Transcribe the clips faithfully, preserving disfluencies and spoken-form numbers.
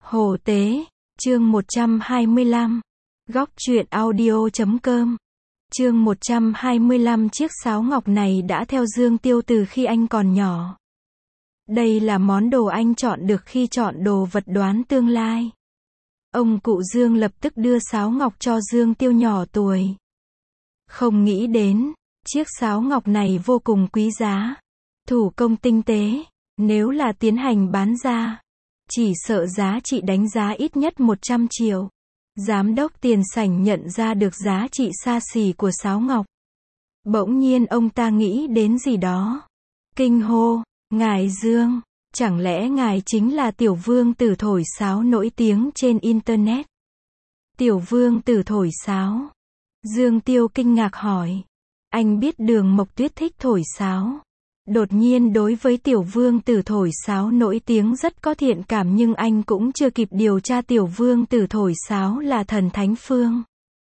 Hồ Tế, chương một trăm hai mươi lăm. Góc truyện audio chấm com. Chương một trăm hai mươi lăm. Chiếc sáo ngọc này đã theo Dương Tiêu từ khi anh còn nhỏ. Đây là món đồ anh chọn được khi chọn đồ vật đoán tương lai. Ông cụ Dương lập tức đưa sáo ngọc cho Dương Tiêu nhỏ tuổi. Không nghĩ đến, chiếc sáo ngọc này vô cùng quý giá, thủ công tinh tế, nếu là tiến hành bán ra, chỉ sợ giá trị đánh giá ít nhất một trăm triệu. Giám đốc tiền sảnh nhận ra được giá trị xa xỉ của sáo ngọc. Bỗng nhiên ông ta nghĩ đến gì đó. Kinh hô, ngài Dương, chẳng lẽ ngài chính là tiểu vương tử thổi sáo nổi tiếng trên Internet? Tiểu vương tử thổi sáo. Dương Tiêu kinh ngạc hỏi. Anh biết Đường Mộc Tuyết thích thổi sáo. Đột nhiên đối với tiểu vương tử thổi sáo nổi tiếng rất có thiện cảm, nhưng anh cũng chưa kịp điều tra tiểu vương tử thổi sáo là thần thánh phương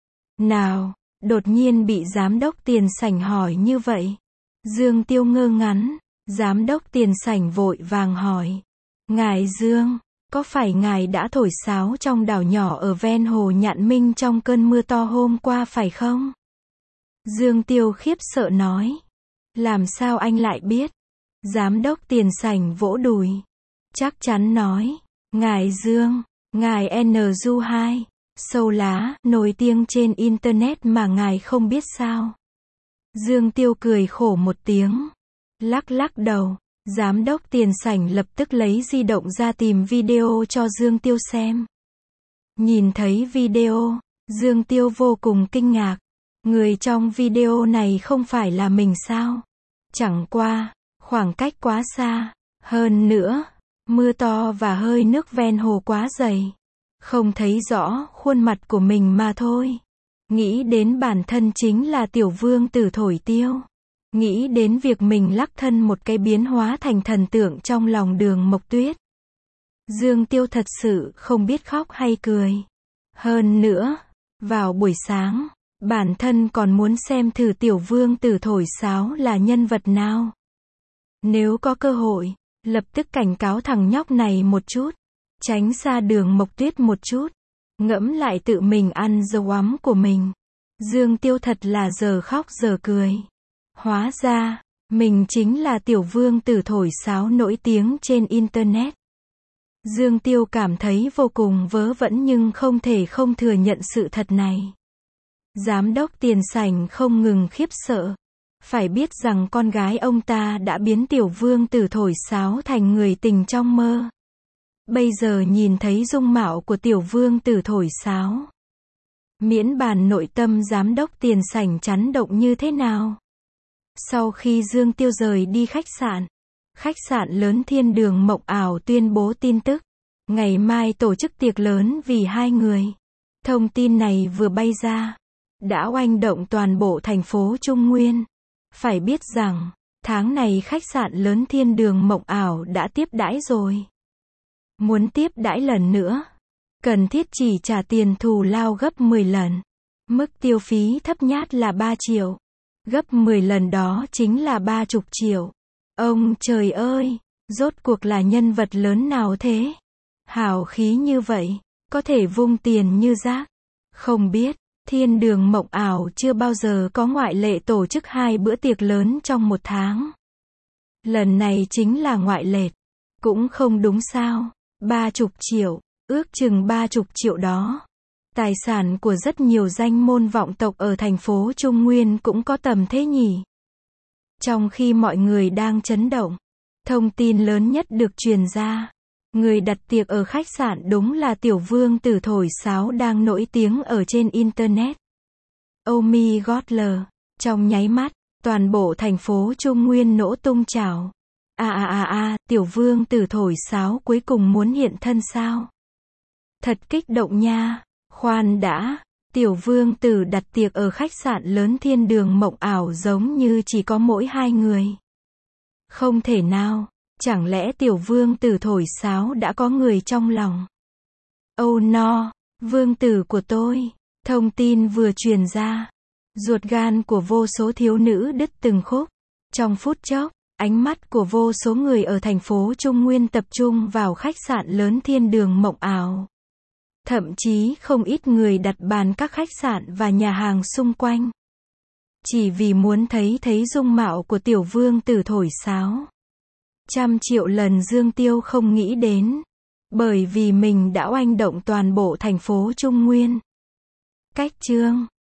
nào, đột nhiên bị giám đốc tiền sảnh hỏi như vậy. Dương Tiêu ngơ ngắn, giám đốc tiền sảnh vội vàng hỏi. Ngài Dương, có phải ngài đã thổi sáo trong đảo nhỏ ở ven hồ Nhạn Minh trong cơn mưa to hôm qua phải không? Dương Tiêu khiếp sợ nói. Làm sao anh lại biết? Giám đốc tiền sảnh vỗ đùi. Chắc chắn nói. Ngài Dương, ngài en du hai, sâu lá, nổi tiếng trên Internet mà ngài không biết sao? Dương Tiêu cười khổ một tiếng. Lắc lắc đầu. Giám đốc tiền sảnh lập tức lấy di động ra tìm video cho Dương Tiêu xem. Nhìn thấy video, Dương Tiêu vô cùng kinh ngạc. Người trong video này không phải là mình sao? Chẳng qua, khoảng cách quá xa. Hơn nữa, mưa to và hơi nước ven hồ quá dày. Không thấy rõ khuôn mặt của mình mà thôi. Nghĩ đến bản thân chính là tiểu vương tử thổi tiêu. Nghĩ đến việc mình lắc thân một cái biến hóa thành thần tượng trong lòng Đường Mộc Tuyết. Dương Tiêu thật sự không biết khóc hay cười. Hơn nữa, vào buổi sáng, bản thân còn muốn xem thử tiểu vương tử thổi sáo là nhân vật nào. Nếu có cơ hội, lập tức cảnh cáo thằng nhóc này một chút. Tránh xa Đường Mộc Tuyết một chút. Ngẫm lại tự mình ăn dầu ấm của mình. Dương Tiêu thật là giờ khóc giờ cười. Hóa ra, mình chính là tiểu vương tử thổi sáo nổi tiếng trên Internet. Dương Tiêu cảm thấy vô cùng vớ vẩn nhưng không thể không thừa nhận sự thật này. Giám đốc tiền sảnh không ngừng khiếp sợ. Phải biết rằng con gái ông ta đã biến tiểu vương tử thổi sáo thành người tình trong mơ. Bây giờ nhìn thấy dung mạo của tiểu vương tử thổi sáo. Miễn bàn nội tâm giám đốc tiền sảnh chấn động như thế nào. Sau khi Dương Tiêu rời đi khách sạn, khách sạn lớn Thiên Đường Mộng Ảo tuyên bố tin tức. Ngày mai tổ chức tiệc lớn vì hai người. Thông tin này vừa bay ra, đã oanh động toàn bộ thành phố Trung Nguyên. Phải biết rằng, tháng này khách sạn lớn Thiên Đường Mộng Ảo đã tiếp đãi rồi. Muốn tiếp đãi lần nữa, cần thiết chỉ trả tiền thù lao gấp mười lần. Mức tiêu phí thấp nhất là ba triệu. Gấp mười lần đó chính là ba mươi triệu. Ông trời ơi, rốt cuộc là nhân vật lớn nào thế? Hào khí như vậy, có thể vung tiền như rác. Không biết, Thiên Đường Mộng Ảo chưa bao giờ có ngoại lệ tổ chức hai bữa tiệc lớn trong một tháng. Lần này chính là ngoại lệ. Cũng không đúng sao? ba mươi triệu, ước chừng ba mươi triệu đó. Tài sản của rất nhiều danh môn vọng tộc ở thành phố Trung Nguyên cũng có tầm thế nhỉ. Trong khi mọi người đang chấn động, thông tin lớn nhất được truyền ra. Người đặt tiệc ở khách sạn đúng là tiểu vương tử thổi sáo đang nổi tiếng ở trên Internet. Oh my god lờ. Trong nháy mắt, toàn bộ thành phố Trung Nguyên nổ tung chảo. À à à à, tiểu vương tử thổi sáo cuối cùng muốn hiện thân sao? Thật kích động nha. Khoan đã, tiểu vương tử đặt tiệc ở khách sạn lớn Thiên Đường Mộng Ảo giống như chỉ có mỗi hai người. Không thể nào, chẳng lẽ tiểu vương tử thổi sáo đã có người trong lòng? Oh no, vương tử của tôi. Thông tin vừa truyền ra, ruột gan của vô số thiếu nữ đứt từng khúc. Trong phút chốc, Ánh mắt của vô số người ở thành phố Trung Nguyên tập trung vào khách sạn lớn Thiên Đường Mộng Ảo. Thậm chí không ít người đặt bàn các khách sạn và nhà hàng xung quanh. Chỉ vì muốn thấy thấy dung mạo của tiểu vương tử thổi sáo. Trăm triệu lần Dương Tiêu không nghĩ đến. Bởi vì mình đã oanh động toàn bộ thành phố Trung Nguyên. Cách chương